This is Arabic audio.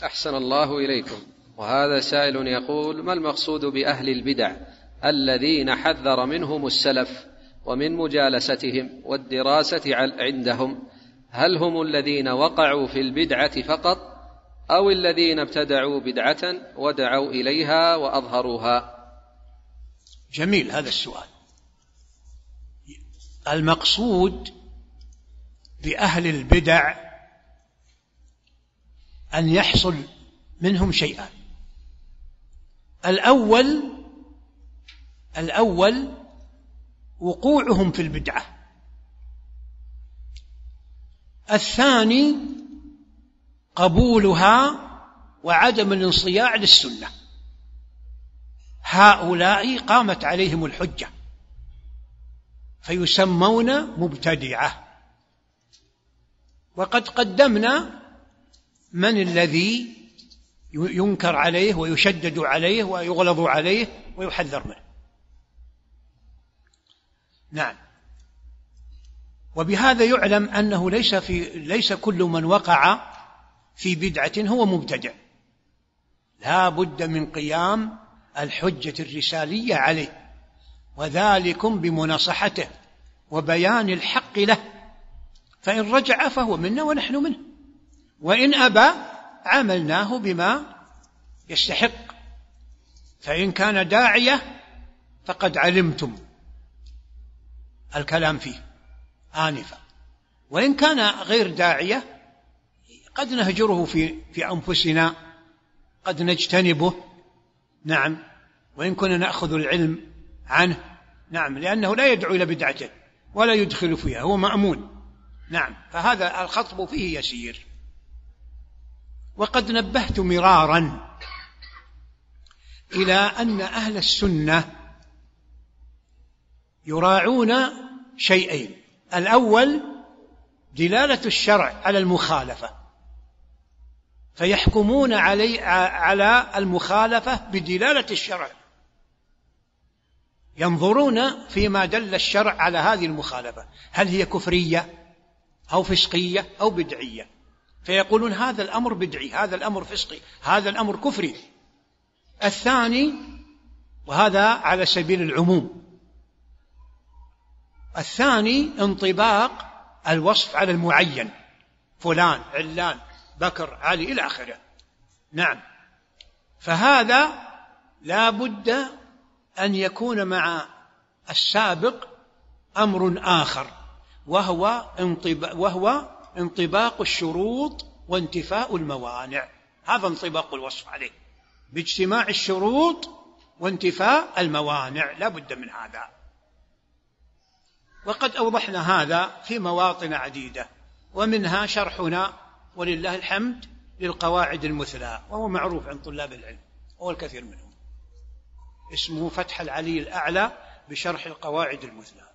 أحسن الله إليكم. وهذا سائل يقول: ما المقصود بأهل البدع الذين حذر منهم السلف ومن مجالستهم والدراسة عندهم؟ هل هم الذين وقعوا في البدعة فقط، أو الذين ابتدعوا بدعة ودعوا إليها وأظهروها؟ جميل هذا السؤال. المقصود بأهل البدع أن يحصل منهم شيئان: الأول وقوعهم في البدعة، الثاني قبولها وعدم الانصياع للسنة. هؤلاء قامت عليهم الحجة فيسمون مبتدعة. وقد قدمنا من الذي ينكر عليه ويشدد عليه ويغلظ عليه ويحذر منه. نعم. وبهذا يعلم أنه ليس كل من وقع في بدعة هو مبتدع، لا بد من قيام الحجة الرسالية عليه، وذلكم بمناصحته وبيان الحق له، فإن رجع فهو منا ونحن منه، وإن أبى عاملناه بما يستحق. فإن كان داعية فقد علمتم الكلام فيه آنفا، وإن كان غير داعية قد نهجره في أنفسنا، قد نجتنبه. نعم. وإن كنا نأخذ العلم عنه. نعم. لأنه لا يدعو إلى بدعته ولا يدخل فيها، هو مأمون. نعم. فهذا الخطب فيه يسير. وقد نبهت مرارا إلى أن أهل السنة يراعون شيئين: الأول دلالة الشرع على المخالفة، فيحكمون على المخالفة بدلالة الشرع، ينظرون فيما دل الشرع على هذه المخالفة، هل هي كفرية أو فسقية أو بدعية، فيقولون هذا الأمر بدعي، هذا الأمر فسقي، هذا الأمر كفري. الثاني، وهذا على سبيل العموم، الثاني انطباق الوصف على المعين: فلان، علان، بكر، علي، إلى آخره. نعم. فهذا لا بد أن يكون مع السابق أمر آخر، وهو انطباق الشروط وانتفاء الموانع. هذا انطباق الوصف عليه باجتماع الشروط وانتفاء الموانع، لا بد من هذا. وقد أوضحنا هذا في مواطن عديدة، ومنها شرحنا ولله الحمد للقواعد المثلى، وهو معروف عند طلاب العلم هو الكثير منهم، اسمه فتح العلي الأعلى بشرح القواعد المثلى.